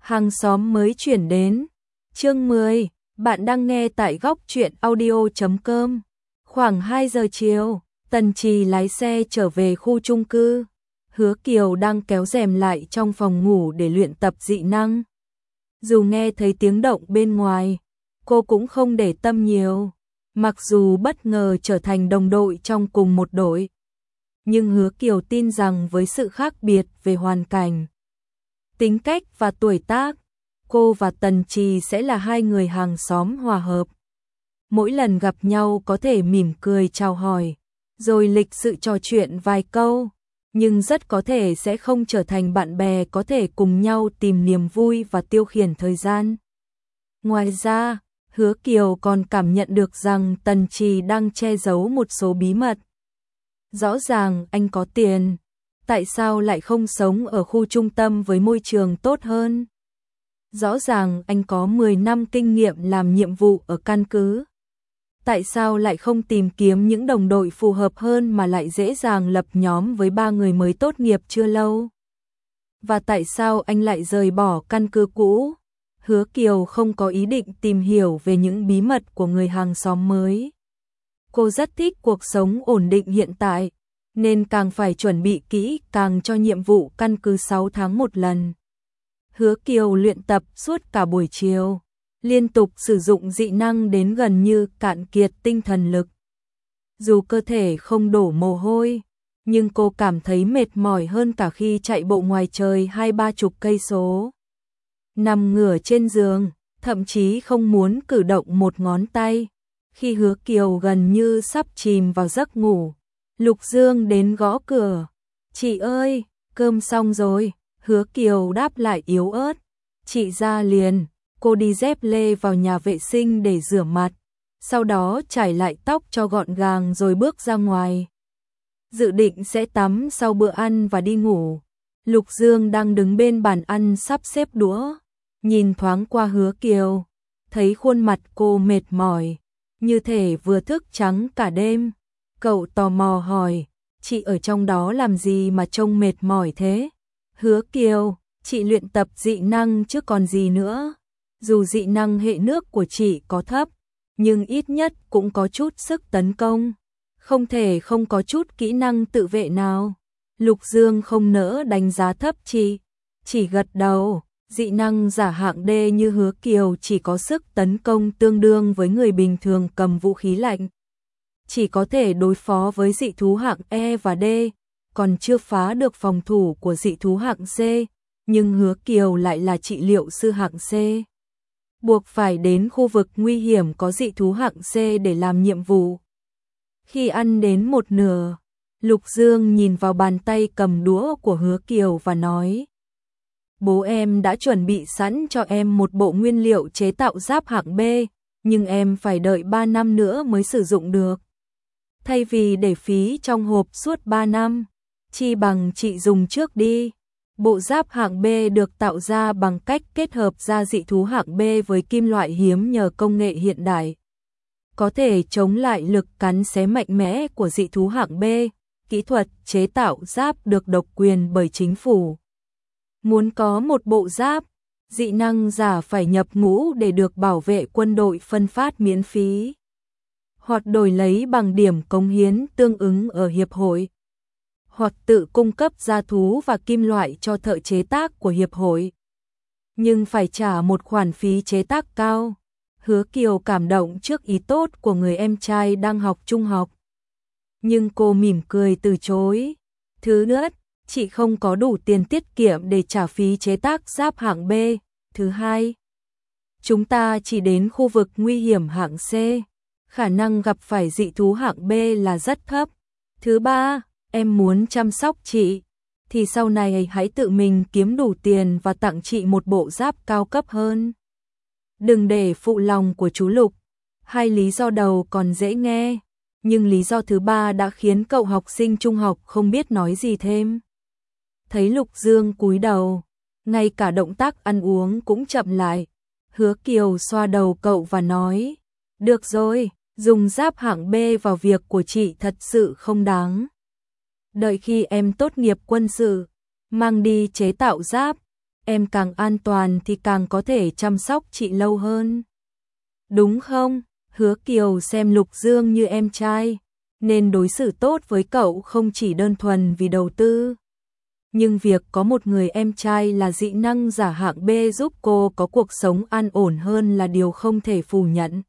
Hàng xóm mới chuyển đến. Chương 10, bạn đang nghe tại góc truyện audio.com. Khoảng 2 giờ chiều, Tần Trì lái xe trở về khu chung cư. Hứa Kiều đang kéo rèm lại trong phòng ngủ để luyện tập dị năng. Dù nghe thấy tiếng động bên ngoài, cô cũng không để tâm nhiều. Mặc dù bất ngờ trở thành đồng đội trong cùng một đội, nhưng Hứa Kiều tin rằng với sự khác biệt về hoàn cảnh, tính cách và tuổi tác, cô và Tần Trì sẽ là hai người hàng xóm hòa hợp. Mỗi lần gặp nhau có thể mỉm cười chào hỏi, rồi lịch sự trò chuyện vài câu, nhưng rất có thể sẽ không trở thành bạn bè có thể cùng nhau tìm niềm vui và tiêu khiển thời gian. Ngoài ra, Hứa Kiều còn cảm nhận được rằng Tần Trì đang che giấu một số bí mật. Rõ ràng anh có tiền, tại sao lại không sống ở khu trung tâm với môi trường tốt hơn? Rõ ràng anh có 10 năm kinh nghiệm làm nhiệm vụ ở căn cứ, tại sao lại không tìm kiếm những đồng đội phù hợp hơn mà lại dễ dàng lập nhóm với 3 người mới tốt nghiệp chưa lâu? Và tại sao anh lại rời bỏ căn cứ cũ? Hứa Kiều không có ý định tìm hiểu về những bí mật của người hàng xóm mới. Cô rất thích cuộc sống ổn định hiện tại, nên càng phải chuẩn bị kỹ càng cho nhiệm vụ căn cứ 6 tháng một lần. Hứa Kiều luyện tập suốt cả buổi chiều, liên tục sử dụng dị năng đến gần như cạn kiệt tinh thần lực. Dù cơ thể không đổ mồ hôi, nhưng cô cảm thấy mệt mỏi hơn cả khi chạy bộ ngoài trời 20-30 cây số. Nằm ngửa trên giường, thậm chí không muốn cử động một ngón tay. Khi Hứa Kiều gần như sắp chìm vào giấc ngủ, Lục Dương đến gõ cửa. "Chị ơi, cơm xong rồi." Hứa Kiều đáp lại yếu ớt. "Chị ra liền." Cô đi dép lê vào nhà vệ sinh để rửa mặt, sau đó chải lại tóc cho gọn gàng rồi bước ra ngoài. Dự định sẽ tắm sau bữa ăn và đi ngủ. Lục Dương đang đứng bên bàn ăn sắp xếp đũa, nhìn thoáng qua Hứa Kiều, thấy khuôn mặt cô mệt mỏi, như thể vừa thức trắng cả đêm. Cậu tò mò hỏi, "Chị ở trong đó làm gì mà trông mệt mỏi thế?" "Hứa Kiều, chị luyện tập dị năng chứ còn gì nữa. Dù dị năng hệ nước của chị có thấp, nhưng ít nhất cũng có chút sức tấn công. Không thể không có chút kỹ năng tự vệ nào." Lục Dương không nỡ đánh giá thấp chị, chỉ gật đầu. Dị năng giả hạng D như Hứa Kiều chỉ có sức tấn công tương đương với người bình thường cầm vũ khí lạnh. Chỉ có thể đối phó với dị thú hạng E và D, còn chưa phá được phòng thủ của dị thú hạng C, nhưng Hứa Kiều lại là trị liệu sư hạng C. Buộc phải đến khu vực nguy hiểm có dị thú hạng C để làm nhiệm vụ. Khi ăn đến một nửa, Lục Dương nhìn vào bàn tay cầm đũa của Hứa Kiều và nói, "Bố em đã chuẩn bị sẵn cho em một bộ nguyên liệu chế tạo giáp hạng B, nhưng em phải đợi 3 năm nữa mới sử dụng được. Thay vì để phí trong hộp suốt 3 năm, chi bằng chị dùng trước đi." Bộ giáp hạng B được tạo ra bằng cách kết hợp ra dị thú hạng B với kim loại hiếm nhờ công nghệ hiện đại. Có thể chống lại lực cắn xé mạnh mẽ của dị thú hạng B. Kỹ thuật chế tạo giáp được độc quyền bởi chính phủ. Muốn có một bộ giáp, dị năng giả phải nhập ngũ để được bảo vệ quân đội phân phát miễn phí, hoặc đổi lấy bằng điểm cống hiến tương ứng ở hiệp hội, hoặc tự cung cấp gia thú và kim loại cho thợ chế tác của hiệp hội. Nhưng phải trả một khoản phí chế tác cao. Hứa Kiều cảm động trước ý tốt của người em trai đang học trung học, nhưng cô mỉm cười từ chối. "Thứ nhất, chị không có đủ tiền tiết kiệm để trả phí chế tác giáp hạng B. Thứ hai, chúng ta chỉ đến khu vực nguy hiểm hạng C, khả năng gặp phải dị thú hạng B là rất thấp. Thứ ba, em muốn chăm sóc chị, thì sau này hãy tự mình kiếm đủ tiền và tặng chị một bộ giáp cao cấp hơn. Đừng để phụ lòng của chú Lục." Hai lý do đầu còn dễ nghe, nhưng lý do thứ ba đã khiến cậu học sinh trung học không biết nói gì thêm. Thấy Lục Dương cúi đầu, ngay cả động tác ăn uống cũng chậm lại, Hứa Kiều xoa đầu cậu và nói, "Được rồi, dùng giáp hạng B vào việc của chị thật sự không đáng. Đợi khi em tốt nghiệp quân sự, mang đi chế tạo giáp, em càng an toàn thì càng có thể chăm sóc chị lâu hơn. Đúng không? Hứa Kiều xem Lục Dương như em trai, nên đối xử tốt với cậu không chỉ đơn thuần vì đầu tư. Nhưng việc có một người em trai là dị năng giả hạng B giúp cô có cuộc sống an ổn hơn là điều không thể phủ nhận.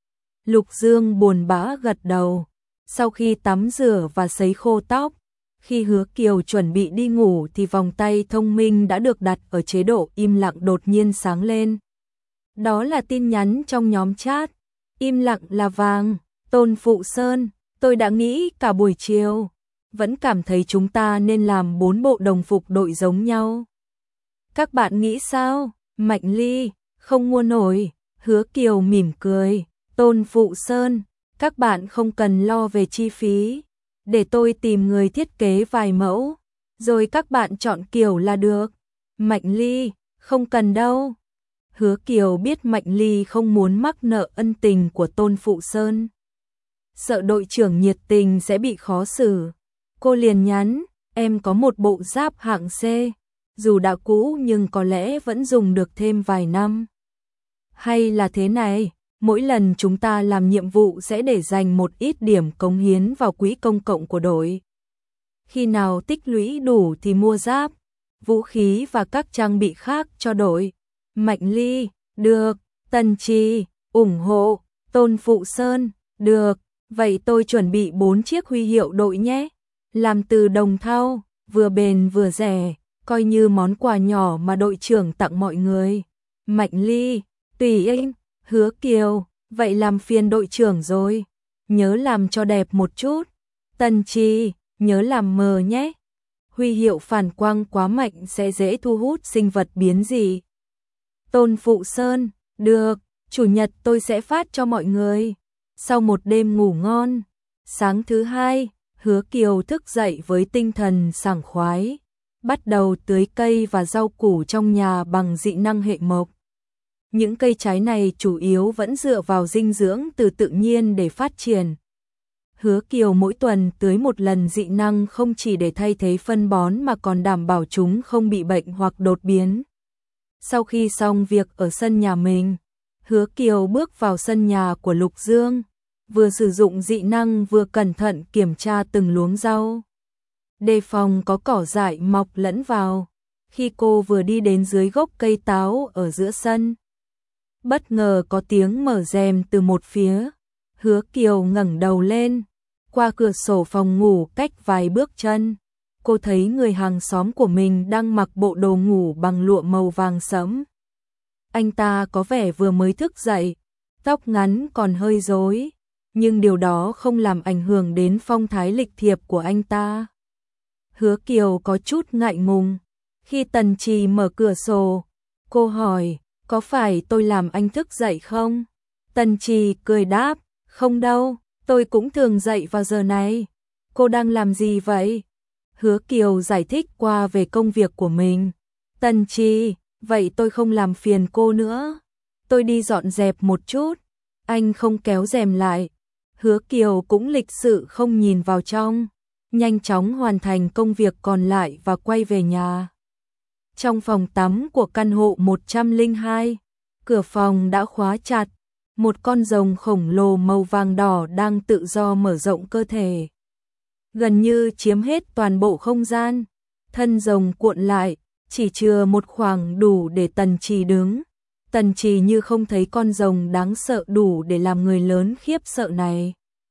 Lục Dương buồn bã gật đầu. Sau khi tắm rửa và sấy khô tóc, khi Hứa Kiều chuẩn bị đi ngủ thì vòng tay thông minh đã được đặt ở chế độ im lặng đột nhiên sáng lên. Đó là tin nhắn trong nhóm chat. Im lặng là vàng. Tôn Phụ Sơn, tôi đã nghĩ cả buổi chiều, vẫn cảm thấy chúng ta nên làm 4 bộ đồng phục đội giống nhau. Các bạn nghĩ sao? Mạnh Ly, không mua nổi. Hứa Kiều mỉm cười. Tôn Phụ Sơn, các bạn không cần lo về chi phí. Để tôi tìm người thiết kế vài mẫu, rồi các bạn chọn kiểu là được. Mạnh Ly, không cần đâu. Hứa Kiều biết Mạnh Ly không muốn mắc nợ ân tình của Tôn Phụ Sơn. Sợ đội trưởng nhiệt tình sẽ bị khó xử. Cô liền nhắn, em có một bộ giáp hạng C, dù đã cũ nhưng có lẽ vẫn dùng được thêm vài năm. Hay là thế này, mỗi lần chúng ta làm nhiệm vụ sẽ để dành một ít điểm cống hiến vào quỹ công cộng của đội. Khi nào tích lũy đủ thì mua giáp, vũ khí và các trang bị khác cho đội. Mạnh Ly, được. Tần Trì, ủng hộ. Tôn Phụ Sơn, được. Vậy tôi chuẩn bị 4 chiếc huy hiệu đội nhé. Làm từ đồng thau, vừa bền vừa rẻ, coi như món quà nhỏ mà đội trưởng tặng mọi người. Mạnh Ly, tùy anh. Hứa Kiều, vậy làm phiền đội trưởng rồi. Nhớ làm cho đẹp một chút. Tần Trì, nhớ làm mờ nhé. Huy hiệu phản quang quá mạnh sẽ dễ thu hút sinh vật biến dị. Tôn Phụ Sơn, được, chủ nhật tôi sẽ phát cho mọi người. Sau một đêm ngủ ngon, sáng thứ hai, Hứa Kiều thức dậy với tinh thần sảng khoái, bắt đầu tưới cây và rau củ trong nhà bằng dị năng hệ mộc. Những cây trái này chủ yếu vẫn dựa vào dinh dưỡng từ tự nhiên để phát triển. Hứa Kiều mỗi tuần tưới một lần dị năng không chỉ để thay thế phân bón mà còn đảm bảo chúng không bị bệnh hoặc đột biến. Sau khi xong việc ở sân nhà mình, Hứa Kiều bước vào sân nhà của Lục Dương, vừa sử dụng dị năng vừa cẩn thận kiểm tra từng luống rau, đề phòng có cỏ dại mọc lẫn vào. Khi cô vừa đi đến dưới gốc cây táo ở giữa sân, bất ngờ có tiếng mở rèm từ một phía. Hứa Kiều ngẩng đầu lên, qua cửa sổ phòng ngủ cách vài bước chân, cô thấy người hàng xóm của mình đang mặc bộ đồ ngủ bằng lụa màu vàng sẫm. Anh ta có vẻ vừa mới thức dậy, tóc ngắn còn hơi rối, nhưng điều đó không làm ảnh hưởng đến phong thái lịch thiệp của anh ta. Hứa Kiều có chút ngại ngùng. Khi Tần Trì mở cửa sổ, cô hỏi, có phải tôi làm anh thức dậy không? Tần Trì cười đáp, không đâu, tôi cũng thường dậy vào giờ này. Cô đang làm gì vậy? Hứa Kiều giải thích qua về công việc của mình. Tần Trì, vậy tôi không làm phiền cô nữa. Tôi đi dọn dẹp một chút. Anh không kéo rèm lại. Hứa Kiều cũng lịch sự không nhìn vào trong, nhanh chóng hoàn thành công việc còn lại và quay về nhà. Trong phòng tắm của căn hộ 102, cửa phòng đã khóa chặt. Một con rồng khổng lồ màu vàng đỏ đang tự do mở rộng cơ thể, gần như chiếm hết toàn bộ không gian. Thân rồng cuộn lại, chỉ chừa một khoảng đủ để Tần Trì đứng. Tần Trì như không thấy con rồng đáng sợ đủ để làm người lớn khiếp sợ này.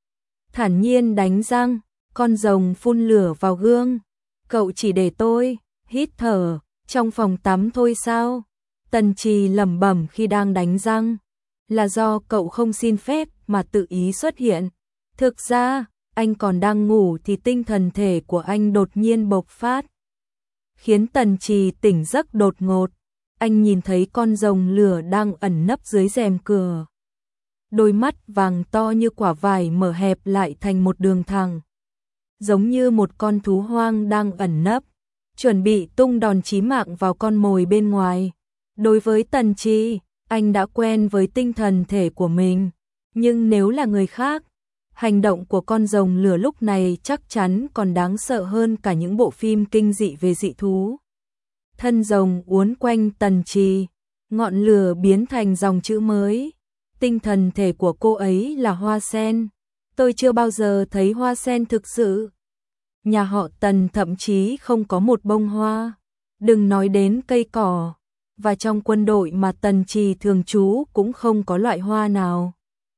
Thản nhiên đánh răng, con rồng phun lửa vào gương. Cậu chỉ để tôi hít thở trong phòng tắm thôi sao? Tần Trì lẩm bẩm khi đang đánh răng. Là do cậu không xin phép mà tự ý xuất hiện. Thực ra, anh còn đang ngủ thì tinh thần thể của anh đột nhiên bộc phát, khiến Tần Trì tỉnh giấc đột ngột. Anh nhìn thấy con rồng lửa đang ẩn nấp dưới rèm cửa. Đôi mắt vàng to như quả vải mở hẹp lại thành một đường thẳng, giống như một con thú hoang đang ẩn nấp, chuẩn bị tung đòn chí mạng vào con mồi bên ngoài. Đối với Tần Trì, anh đã quen với tinh thần thể của mình, nhưng nếu là người khác, hành động của con rồng lửa lúc này chắc chắn còn đáng sợ hơn cả những bộ phim kinh dị về dị thú. Thân rồng uốn quanh Tần Trì, ngọn lửa biến thành dòng chữ mới. Tinh thần thể của cô ấy là hoa sen. Tôi chưa bao giờ thấy hoa sen thực sự. Nhà họ Tần thậm chí không có một bông hoa. Đừng nói đến cây cỏ. Và trong quân đội mà Tần Trì thường trú cũng không có loại hoa nào.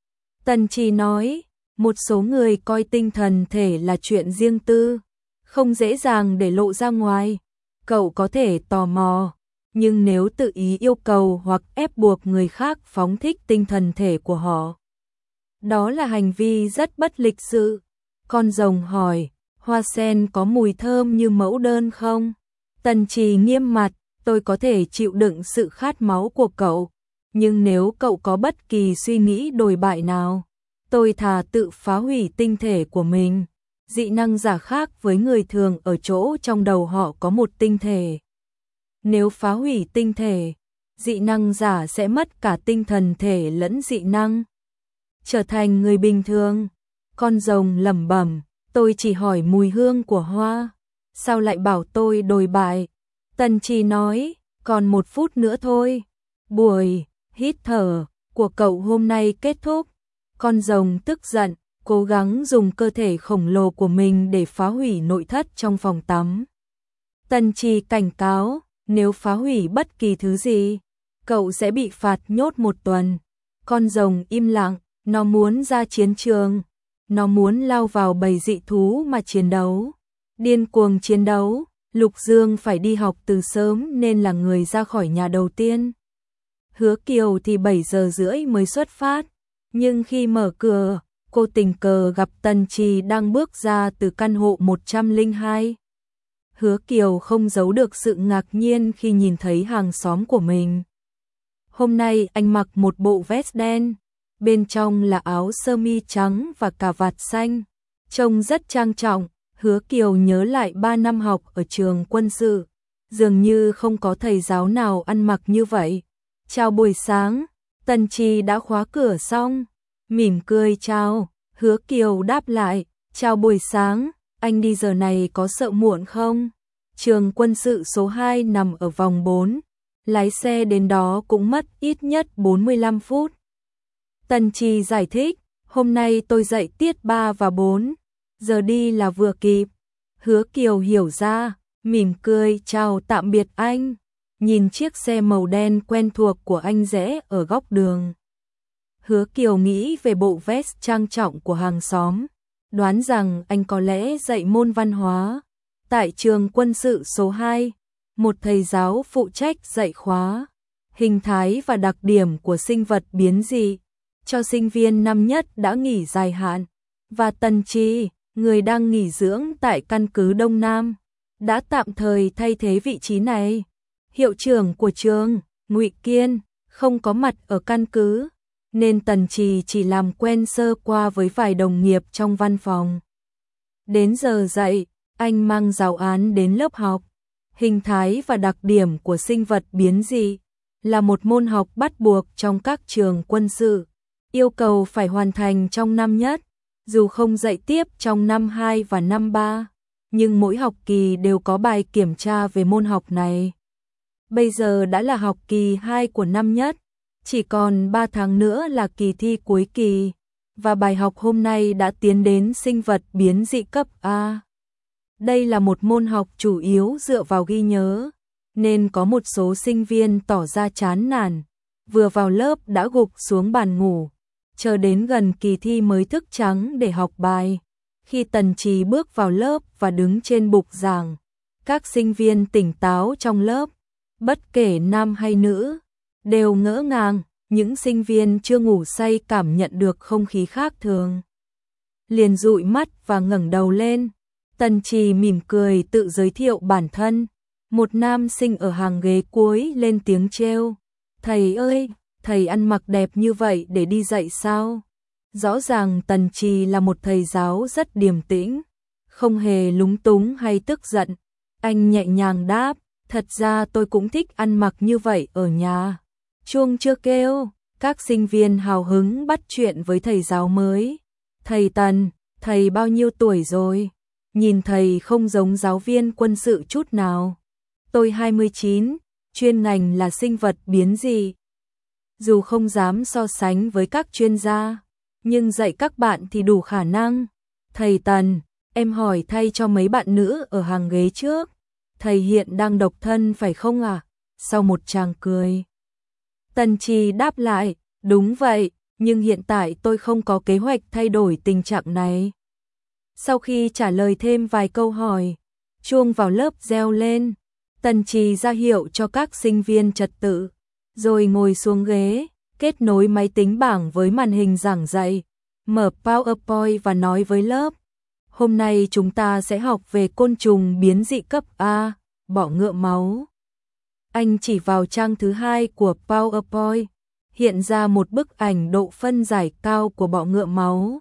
Tần Trì nói, một số người coi tinh thần thể là chuyện riêng tư, không dễ dàng để lộ ra ngoài. Cậu có thể tò mò, nhưng nếu tự ý yêu cầu hoặc ép buộc người khác phóng thích tinh thần thể của họ, đó là hành vi rất bất lịch sự. Con rồng hỏi, hoa sen có mùi thơm như mẫu đơn không? Tần Trì nghiêm mặt, tôi có thể chịu đựng sự khát máu của cậu, nhưng nếu cậu có bất kỳ suy nghĩ đồi bại nào, tôi thà tự phá hủy tinh thể của mình. Dị năng giả khác với người thường ở chỗ trong đầu họ có một tinh thể. Nếu phá hủy tinh thể, dị năng giả sẽ mất cả tinh thần thể lẫn dị năng, trở thành người bình thường. Con rồng lẩm bẩm, tôi chỉ hỏi mùi hương của hoa, sao lại bảo tôi đồi bại? Tần Trì nói, còn 1 phút nữa thôi. Buổi hít thở của cậu hôm nay kết thúc. Con rồng tức giận, cố gắng dùng cơ thể khổng lồ của mình để phá hủy nội thất trong phòng tắm. Tần Trì cảnh cáo, nếu phá hủy bất kỳ thứ gì, cậu sẽ bị phạt nhốt 1 tuần. Con rồng im lặng, nó muốn ra chiến trường, nó muốn lao vào bầy dị thú mà chiến đấu. Điên cuồng chiến đấu. Lục Dương phải đi học từ sớm nên là người ra khỏi nhà đầu tiên. Hứa Kiều thì 7 giờ rưỡi mới xuất phát, nhưng khi mở cửa, cô tình cờ gặp Tần Trì đang bước ra từ căn hộ 102. Hứa Kiều không giấu được sự ngạc nhiên khi nhìn thấy hàng xóm của mình. Hôm nay anh mặc một bộ vest đen, bên trong là áo sơ mi trắng và cà vạt xanh, trông rất trang trọng. Hứa Kiều nhớ lại 3 năm học ở trường quân sự, dường như không có thầy giáo nào ăn mặc như vậy. Chào buổi sáng, Tần Trì đã khóa cửa xong, mỉm cười chào. Hứa Kiều đáp lại, chào buổi sáng, anh đi giờ này có sợ muộn không? Trường quân sự số 2 nằm ở vòng 4, lái xe đến đó cũng mất ít nhất 45 phút. Tần Trì giải thích, hôm nay tôi dạy tiết 3 và 4. Giờ đi là vừa kịp. Hứa Kiều hiểu ra, mỉm cười chào tạm biệt anh, nhìn chiếc xe màu đen quen thuộc của anh rẽ ở góc đường. Hứa Kiều nghĩ về bộ vest trang trọng của hàng xóm, đoán rằng anh có lẽ dạy môn văn hóa. Tại trường quân sự số 2, một thầy giáo phụ trách dạy khóa hình thái và đặc điểm của sinh vật biến dị cho sinh viên năm nhất đã nghỉ dài hạn, và Tần Trì, người đang nghỉ dưỡng tại căn cứ Đông Nam, đã tạm thời thay thế vị trí này. Hiệu trưởng của trường, Ngụy Kiên, không có mặt ở căn cứ, nên Tần Trì chỉ làm quen sơ qua với vài đồng nghiệp trong văn phòng. Đến giờ dạy, anh mang giáo án đến lớp học. Hình thái và đặc điểm của sinh vật biến dị là một môn học bắt buộc trong các trường quân sự, yêu cầu phải hoàn thành trong năm nhất. Dù không dạy tiếp trong năm 2 và năm 3, nhưng mỗi học kỳ đều có bài kiểm tra về môn học này. Bây giờ đã là học kỳ 2 của năm nhất, chỉ còn 3 tháng nữa là kỳ thi cuối kỳ, và bài học hôm nay đã tiến đến sinh vật biến dị cấp A. Đây là một môn học chủ yếu dựa vào ghi nhớ, nên có một số sinh viên tỏ ra chán nản, vừa vào lớp đã gục xuống bàn ngủ, chờ đến gần kỳ thi mới thức trắng để học bài. Khi Tần Trì bước vào lớp và đứng trên bục giảng, các sinh viên tỉnh táo trong lớp, bất kể nam hay nữ, đều ngỡ ngàng. Những sinh viên chưa ngủ say cảm nhận được không khí khác thường, liền dụi mắt và ngẩng đầu lên. Tần Trì mỉm cười tự giới thiệu bản thân. Một nam sinh ở hàng ghế cuối lên tiếng trêu, thầy ơi, thầy ăn mặc đẹp như vậy để đi dạy sao? Rõ ràng Tần Trì là một thầy giáo rất điềm tĩnh, không hề lúng túng hay tức giận. Anh nhẹ nhàng đáp, thật ra tôi cũng thích ăn mặc như vậy ở nhà. Chuông chưa kêu, các sinh viên hào hứng bắt chuyện với thầy giáo mới. Thầy Tần, thầy bao nhiêu tuổi rồi? Nhìn thầy không giống giáo viên quân sự chút nào. Tôi 29, chuyên ngành là sinh vật biến dị. Dù không dám so sánh với các chuyên gia, nhưng dạy các bạn thì đủ khả năng. Thầy Tần, em hỏi thay cho mấy bạn nữ ở hàng ghế trước. Thầy hiện đang độc thân phải không ạ? Sau một tràng cười, Tần Trì đáp lại, đúng vậy, nhưng hiện tại tôi không có kế hoạch thay đổi tình trạng này. Sau khi trả lời thêm vài câu hỏi, chuông vào lớp reo lên. Tần Trì ra hiệu cho các sinh viên trật tự, rồi ngồi xuống ghế, kết nối máy tính bảng với màn hình giảng dạy, mở PowerPoint và nói với lớp. Hôm nay chúng ta sẽ học về côn trùng biến dị cấp A, bọ ngựa máu. Anh chỉ vào trang thứ 2 của PowerPoint, hiện ra một bức ảnh độ phân giải cao của bọ ngựa máu.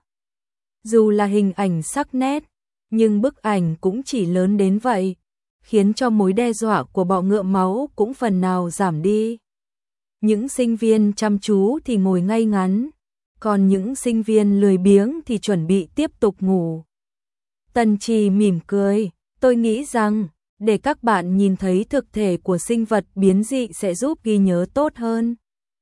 Dù là hình ảnh sắc nét, nhưng bức ảnh cũng chỉ lớn đến vậy, khiến cho mối đe dọa của bọ ngựa máu cũng phần nào giảm đi. Những sinh viên chăm chú thì ngồi ngay ngắn, còn những sinh viên lười biếng thì chuẩn bị tiếp tục ngủ. Tần Trì mỉm cười, tôi nghĩ rằng để các bạn nhìn thấy thực thể của sinh vật biến dị sẽ giúp ghi nhớ tốt hơn.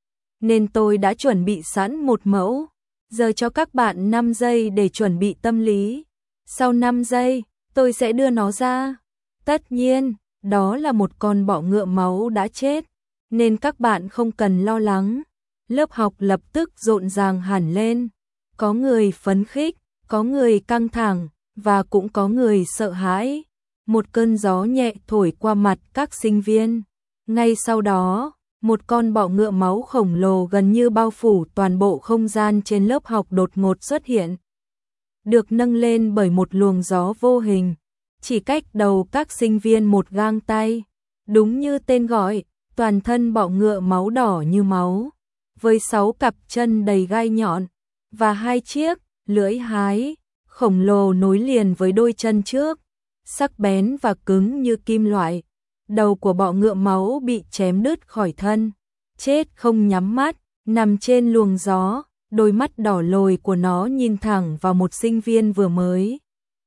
Nên tôi đã chuẩn bị sẵn một mẫu, giờ cho các bạn 5 giây để chuẩn bị tâm lý. Sau 5 giây, tôi sẽ đưa nó ra. Tất nhiên, đó là một con bọ ngựa máu đã chết, nên các bạn không cần lo lắng. Lớp học lập tức rộn ràng hẳn lên. Có người phấn khích, có người căng thẳng, và cũng có người sợ hãi. Một cơn gió nhẹ thổi qua mặt các sinh viên. Ngay sau đó, một con bọ ngựa máu khổng lồ gần như bao phủ toàn bộ không gian trên lớp học đột ngột xuất hiện. Được nâng lên bởi một luồng gió vô hình, chỉ cách đầu các sinh viên một gang tay. Đúng như tên gọi, toàn thân bọ ngựa máu đỏ như máu, với 6 cặp chân đầy gai nhọn, và 2 chiếc lưỡi hái khổng lồ nối liền với đôi chân trước, sắc bén và cứng như kim loại. Đầu của bọ ngựa máu bị chém đứt khỏi thân, chết không nhắm mắt, nằm trên luồng gió, đôi mắt đỏ lồi của nó nhìn thẳng vào một sinh viên vừa mới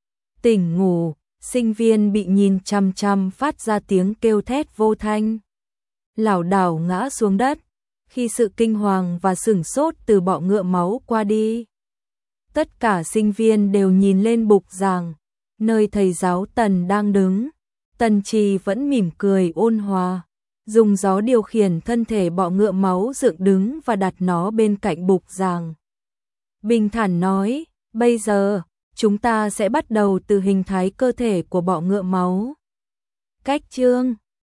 tỉnh ngủ. Sinh viên bị nhìn chằm chằm phát ra tiếng kêu thét vô thanh, lảo đảo ngã xuống đất. Khi sự kinh hoàng và sửng sốt từ bọ ngựa máu qua đi, tất cả sinh viên đều nhìn lên bục giảng, nơi thầy giáo Tần đang đứng. Tần Trì vẫn mỉm cười ôn hòa, dùng gió điều khiển thân thể bọ ngựa máu dựng đứng và đặt nó bên cạnh bục giảng. Bình thản nói, bây giờ, chúng ta sẽ bắt đầu từ hình thái cơ thể của bọ ngựa máu. Cách chương